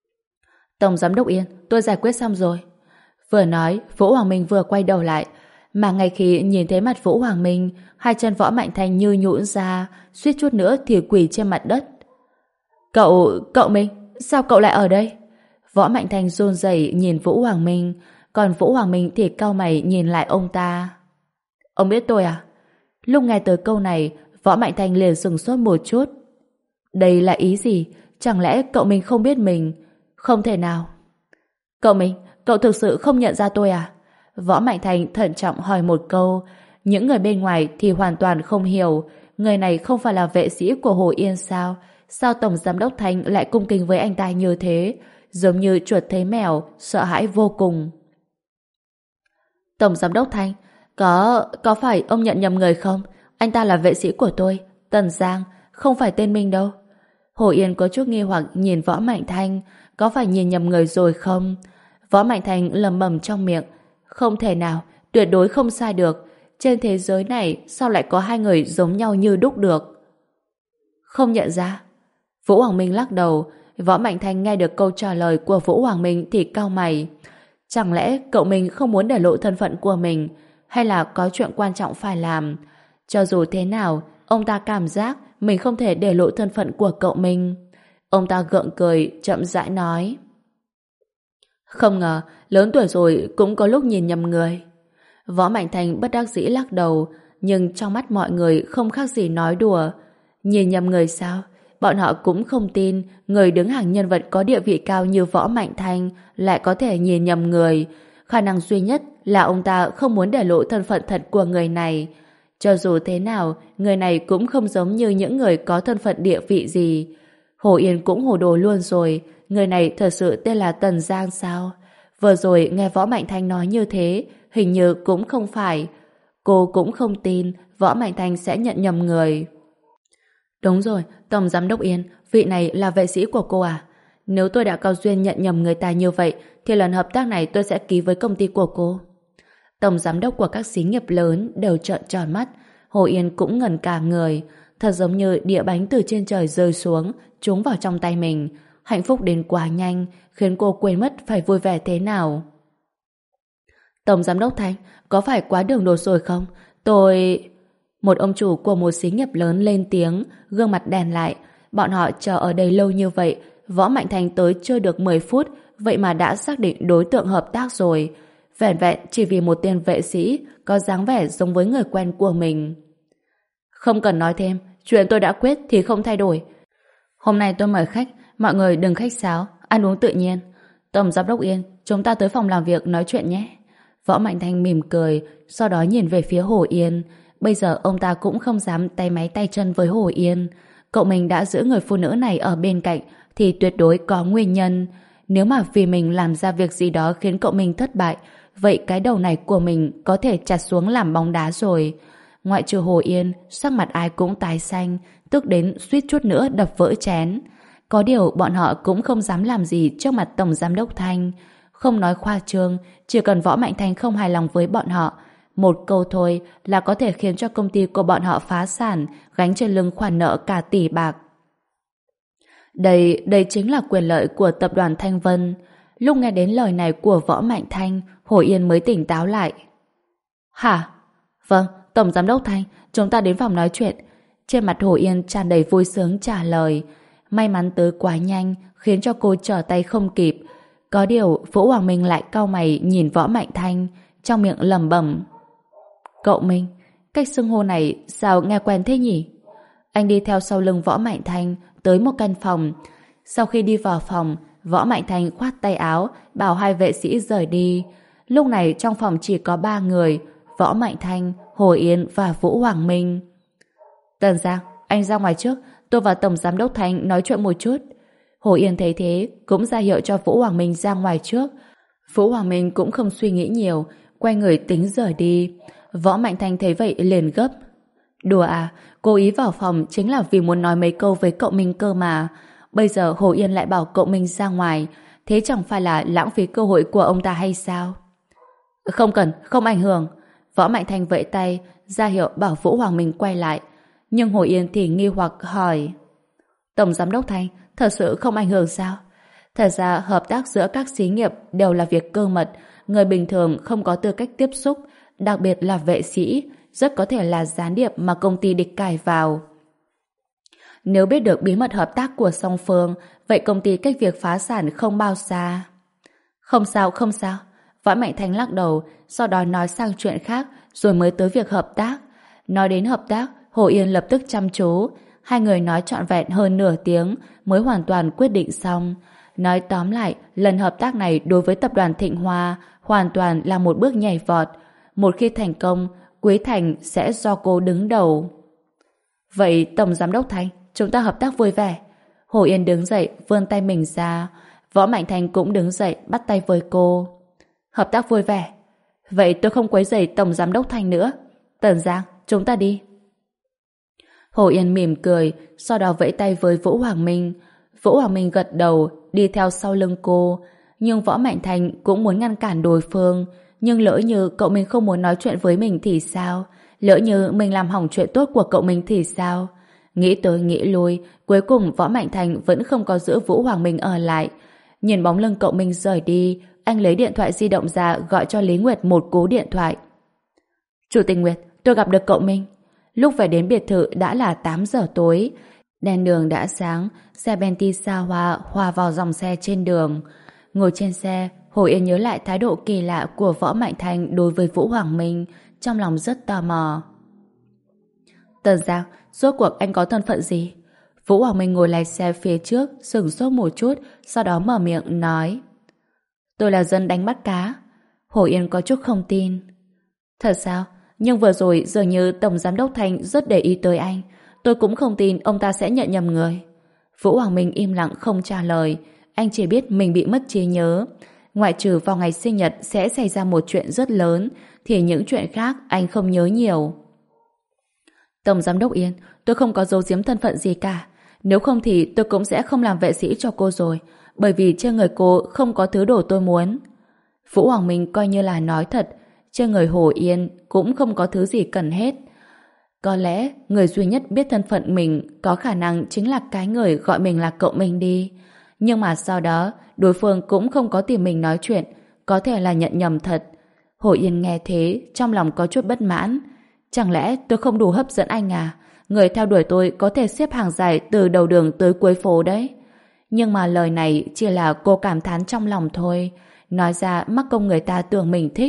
[SPEAKER 1] Tổng giám đốc Yên, tôi giải quyết xong rồi. Vừa nói, Vũ Hoàng Minh vừa quay đầu lại. Mà ngay khi nhìn thấy mặt Vũ Hoàng Minh, hai chân Võ Mạnh Thành như nhũn ra, suýt chút nữa thì quỳ trên mặt đất. Cậu, cậu Minh, sao cậu lại ở đây? Võ Mạnh Thành run rẩy nhìn Vũ Hoàng Minh, còn Vũ Hoàng Minh thì cau mày nhìn lại ông ta. Ông biết tôi à? Lúc nghe tới câu này, Võ Mạnh Thành liền sửng sốt một chút. Đây là ý gì? Chẳng lẽ cậu Minh không biết mình? Không thể nào. Cậu Minh, cậu thực sự không nhận ra tôi à? Võ Mạnh Thành thận trọng hỏi một câu. Những người bên ngoài thì hoàn toàn không hiểu. Người này không phải là vệ sĩ của Hồ Yên sao? Sao Tổng Giám đốc Thành lại cung kính với anh ta như thế? Giống như chuột thấy mèo, sợ hãi vô cùng. Tổng Giám đốc Thành, có, có phải ông nhận nhầm người không? Anh ta là vệ sĩ của tôi, Tần Giang, không phải tên Minh đâu. Hồ Yên có chút nghi hoặc nhìn Võ Mạnh Thành, có phải nhìn nhầm người rồi không? Võ Mạnh Thành lẩm bẩm trong miệng, không thể nào, tuyệt đối không sai được. Trên thế giới này sao lại có hai người giống nhau như đúc được? Không nhận ra. Vũ Hoàng Minh lắc đầu. Võ Mạnh Thành nghe được câu trả lời của Vũ Hoàng Minh thì cau mày. Chẳng lẽ cậu mình không muốn để lộ thân phận của mình, hay là có chuyện quan trọng phải làm? Cho dù thế nào, ông ta cảm giác mình không thể để lộ thân phận của cậu mình. Ông ta gượng cười, chậm rãi nói. Không ngờ, lớn tuổi rồi cũng có lúc nhìn nhầm người. Võ Mạnh Thành bất đắc dĩ lắc đầu, nhưng trong mắt mọi người không khác gì nói đùa. Nhìn nhầm người sao? Bọn họ cũng không tin người đứng hàng nhân vật có địa vị cao như Võ Mạnh Thành lại có thể nhìn nhầm người. Khả năng duy nhất là ông ta không muốn để lộ thân phận thật của người này. Cho dù thế nào, người này cũng không giống như những người có thân phận địa vị gì. Hồ Yên cũng hồ đồ luôn rồi. Người này thật sự tên là Tần Giang sao? Vừa rồi nghe Võ Mạnh Thành nói như thế, hình như cũng không phải. Cô cũng không tin Võ Mạnh Thành sẽ nhận nhầm người. Đúng rồi, Tổng Giám đốc Yên, vị này là vệ sĩ của cô à? Nếu tôi đã có duyên nhận nhầm người ta như vậy, thì lần hợp tác này tôi sẽ ký với công ty của cô. Tổng Giám đốc của các xí nghiệp lớn đều trợn tròn mắt. Hồ Yên cũng ngẩn cả người. Thật giống như đĩa bánh từ trên trời rơi xuống, trúng vào trong tay mình. Hạnh phúc đến quá nhanh, khiến cô quên mất phải vui vẻ thế nào. Tổng Giám đốc Thanh, có phải quá đường đột rồi không? Tôi... Một ông chủ của một xí nghiệp lớn lên tiếng, gương mặt đèn lại. Bọn họ chờ ở đây lâu như vậy, Võ Mạnh Thành tới chưa được mười phút, vậy mà đã xác định đối tượng hợp tác rồi. Vẻn vẹn chỉ vì một tên vệ sĩ có dáng vẻ giống với người quen của mình. Không cần nói thêm, chuyện tôi đã quyết thì không thay đổi. Hôm nay tôi mời khách, mọi người đừng khách sáo, ăn uống tự nhiên. Tổng Giám đốc Yên, chúng ta tới phòng làm việc nói chuyện nhé. Võ Mạnh Thành mỉm cười, sau đó nhìn về phía Hồ Yên. Bây giờ ông ta cũng không dám tay máy tay chân với Hồ Yên. Cậu mình đã giữ người phụ nữ này ở bên cạnh thì tuyệt đối có nguyên nhân. Nếu mà vì mình làm ra việc gì đó khiến cậu mình thất bại, vậy cái đầu này của mình có thể chặt xuống làm bóng đá rồi. Ngoại trừ Hồ Yên, sắc mặt ai cũng tái xanh, tức đến suýt chút nữa đập vỡ chén. Có điều bọn họ cũng không dám làm gì trước mặt Tổng Giám đốc Thanh. Không nói khoa trương, chỉ cần Võ Mạnh Thành không hài lòng với bọn họ, một câu thôi là có thể khiến cho công ty của bọn họ phá sản, gánh trên lưng khoản nợ cả tỷ bạc. Đây, đây chính là quyền lợi của tập đoàn Thanh Vân. Lúc nghe đến lời này của Võ Mạnh Thanh, Hồ Yên mới tỉnh táo lại. Hả? Vâng, Tổng Giám đốc Thanh, chúng ta đến phòng nói chuyện. Trên mặt Hồ Yên tràn đầy vui sướng trả lời. May mắn tới quá nhanh, khiến cho cô trở tay không kịp. Có điều, Vũ Hoàng Minh lại cau mày nhìn Võ Mạnh Thanh, trong miệng lẩm bẩm. Cậu Minh, cách xưng hô này sao nghe quen thế nhỉ? Anh đi theo sau lưng Võ Mạnh Thanh tới một căn phòng. Sau khi đi vào phòng, Võ Mạnh Thanh khoát tay áo, bảo hai vệ sĩ rời đi. Lúc này trong phòng chỉ có ba người, Võ Mạnh Thanh, Hồ Yên và Vũ Hoàng Minh. Tần Giang, anh ra ngoài trước, tôi và Tổng Giám đốc Thanh nói chuyện một chút. Hồ Yên thấy thế, cũng ra hiệu cho Vũ Hoàng Minh ra ngoài trước. Vũ Hoàng Minh cũng không suy nghĩ nhiều, quay người tính rời đi. Võ Mạnh Thanh thấy vậy liền gấp. Đùa à, cố ý vào phòng chính là vì muốn nói mấy câu với cậu Minh cơ mà. Bây giờ Hồ Yên lại bảo cậu Minh ra ngoài, thế chẳng phải là lãng phí cơ hội của ông ta hay sao? Không cần, không ảnh hưởng. Võ Mạnh Thanh vẫy tay, ra hiệu bảo Vũ Hoàng Minh quay lại. Nhưng Hồ Yên thì nghi hoặc hỏi. Tổng Giám đốc Thanh, thật sự không ảnh hưởng sao? Thật ra hợp tác giữa các xí nghiệp đều là việc cơ mật, người bình thường không có tư cách tiếp xúc, đặc biệt là vệ sĩ, rất có thể là gián điệp mà công ty địch cài vào. Nếu biết được bí mật hợp tác của song phương, vậy công ty cách việc phá sản không bao xa. Không sao, không sao. Võ Mạnh Thành lắc đầu, sau đó nói sang chuyện khác, rồi mới tới việc hợp tác. Nói đến hợp tác, Hồ Yên lập tức chăm chú. Hai người nói trọn vẹn hơn nửa tiếng mới hoàn toàn quyết định xong. Nói tóm lại, lần hợp tác này đối với tập đoàn Thịnh Hoa hoàn toàn là một bước nhảy vọt. Một khi thành công, Quý Thành sẽ do cô đứng đầu. Vậy Tổng Giám đốc Thành, chúng ta hợp tác vui vẻ. Hồ Yên đứng dậy, vươn tay mình ra. Võ Mạnh Thành cũng đứng dậy, bắt tay với cô. Hợp tác vui vẻ. Vậy tôi không quấy rầy Tổng Giám đốc Thành nữa. Tần Giang, chúng ta đi. Hồ Yên mỉm cười, sau đó vẫy tay với Vũ Hoàng Minh. Vũ Hoàng Minh gật đầu, đi theo sau lưng cô. Nhưng Võ Mạnh Thành cũng muốn ngăn cản đối phương. Nhưng lỡ như cậu mình không muốn nói chuyện với mình thì sao? Lỡ như mình làm hỏng chuyện tốt của cậu mình thì sao? Nghĩ tới nghĩ lui, cuối cùng Võ Mạnh Thành vẫn không có giữ Vũ Hoàng Minh ở lại. Nhìn bóng lưng cậu mình rời đi, anh lấy điện thoại di động ra gọi cho Lý Nguyệt một cú điện thoại. Chủ tịch Nguyệt, tôi gặp được cậu Minh. Lúc về đến biệt thự đã là tám giờ tối. Đèn đường đã sáng, xe Bentley xa hoa hòa vào dòng xe trên đường. Ngồi trên xe, Hồ Yên nhớ lại thái độ kỳ lạ của Võ Mạnh Thành đối với Vũ Hoàng Minh, trong lòng rất tò mò. Tần Giang, rốt cuộc anh có thân phận gì? Vũ Hoàng Minh ngồi lái xe phía trước, sửng sốt một chút, sau đó mở miệng nói. Tôi là dân đánh bắt cá. Hồ Yên có chút không tin. Thật sao? Nhưng vừa rồi dường như Tổng Giám đốc Thành rất để ý tới anh. Tôi cũng không tin ông ta sẽ nhận nhầm người. Vũ Hoàng Minh im lặng không trả lời. Anh chỉ biết mình bị mất trí nhớ. Ngoại trừ vào ngày sinh nhật sẽ xảy ra một chuyện rất lớn, thì những chuyện khác anh không nhớ nhiều. Tổng Giám đốc Yên, tôi không có giấu giếm thân phận gì cả. Nếu không thì tôi cũng sẽ không làm vệ sĩ cho cô rồi, bởi vì trên người cô không có thứ đồ tôi muốn. Vũ Hoàng Minh coi như là nói thật, trên người Hồ Yên cũng không có thứ gì cần hết. Có lẽ người duy nhất biết thân phận mình có khả năng chính là cái người gọi mình là cậu mình đi. Nhưng mà sau đó, đối phương cũng không có tìm mình nói chuyện, có thể là nhận nhầm thật. Hồ Yên nghe thế, trong lòng có chút bất mãn. Chẳng lẽ tôi không đủ hấp dẫn anh à? Người theo đuổi tôi có thể xếp hàng dài từ đầu đường tới cuối phố đấy. Nhưng mà lời này chỉ là cô cảm thán trong lòng thôi. Nói ra mắc công người ta tưởng mình thích.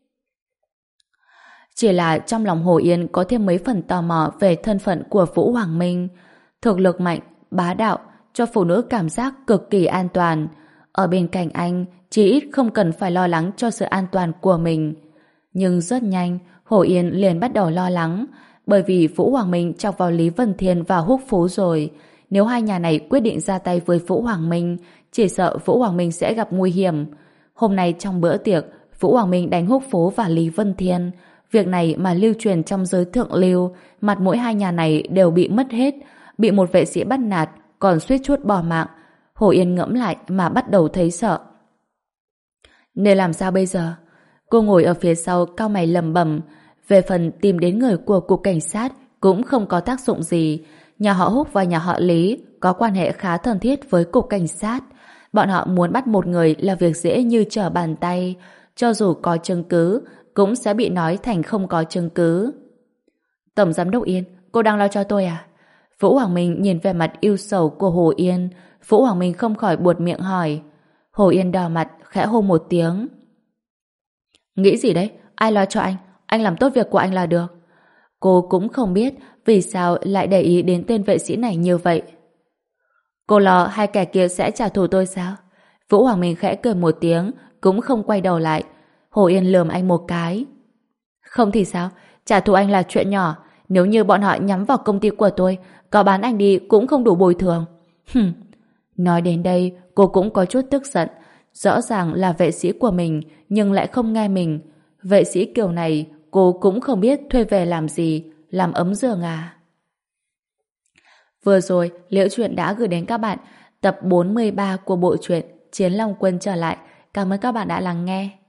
[SPEAKER 1] Chỉ là trong lòng Hồ Yên có thêm mấy phần tò mò về thân phận của Vũ Hoàng Minh. Thực lực mạnh, bá đạo, cho phụ nữ cảm giác cực kỳ an toàn. Ở bên cạnh anh, chỉ ít không cần phải lo lắng cho sự an toàn của mình. Nhưng rất nhanh, Hồ Yên liền bắt đầu lo lắng, bởi vì Vũ Hoàng Minh chọc vào Lý Vân Thiên và Húc Phú rồi. Nếu hai nhà này quyết định ra tay với Vũ Hoàng Minh, chỉ sợ Vũ Hoàng Minh sẽ gặp nguy hiểm. Hôm nay trong bữa tiệc, Vũ Hoàng Minh đánh Húc Phú và Lý Vân Thiên. Việc này mà lưu truyền trong giới thượng lưu, mặt mũi hai nhà này đều bị mất hết, bị một vệ sĩ bắt nạt, còn suýt chút bỏ mạng. Hồ Yên ngẫm lại mà bắt đầu thấy sợ. Nên làm sao bây giờ? Cô ngồi ở phía sau cau mày lẩm bẩm. Về phần tìm đến người của cục cảnh sát cũng không có tác dụng gì. Nhà họ Húc và nhà họ Lý có quan hệ khá thân thiết với cục cảnh sát. Bọn họ muốn bắt một người là việc dễ như trở bàn tay. Cho dù có chứng cứ, cũng sẽ bị nói thành không có chứng cứ. Tổng Giám đốc Yên, cô đang lo cho tôi à? Vũ Hoàng Minh nhìn về mặt ưu sầu của Hồ Yên. Vũ Hoàng Minh không khỏi buột miệng hỏi. Hồ Yên đỏ mặt, khẽ hô một tiếng. Nghĩ gì đấy? Ai lo cho anh? Anh làm tốt việc của anh là được. Cô cũng không biết vì sao lại để ý đến tên vệ sĩ này như vậy. Cô lo hai kẻ kia sẽ trả thù tôi sao? Vũ Hoàng Minh khẽ cười một tiếng, cũng không quay đầu lại. Hồ Yên lườm anh một cái. Không thì sao? Trả thù anh là chuyện nhỏ. Nếu như bọn họ nhắm vào công ty của tôi, có bán anh đi cũng không đủ bồi thường. Hừm. Nói đến đây, cô cũng có chút tức giận. Rõ ràng là vệ sĩ của mình, nhưng lại không nghe mình. Vệ sĩ kiểu này, cô cũng không biết thuê về làm gì, làm ấm giường à. Vừa rồi, Liễu Chuyện đã gửi đến các bạn tập bốn mươi ba của bộ truyện Chiến Long Quân trở lại. Cảm ơn các bạn đã lắng nghe.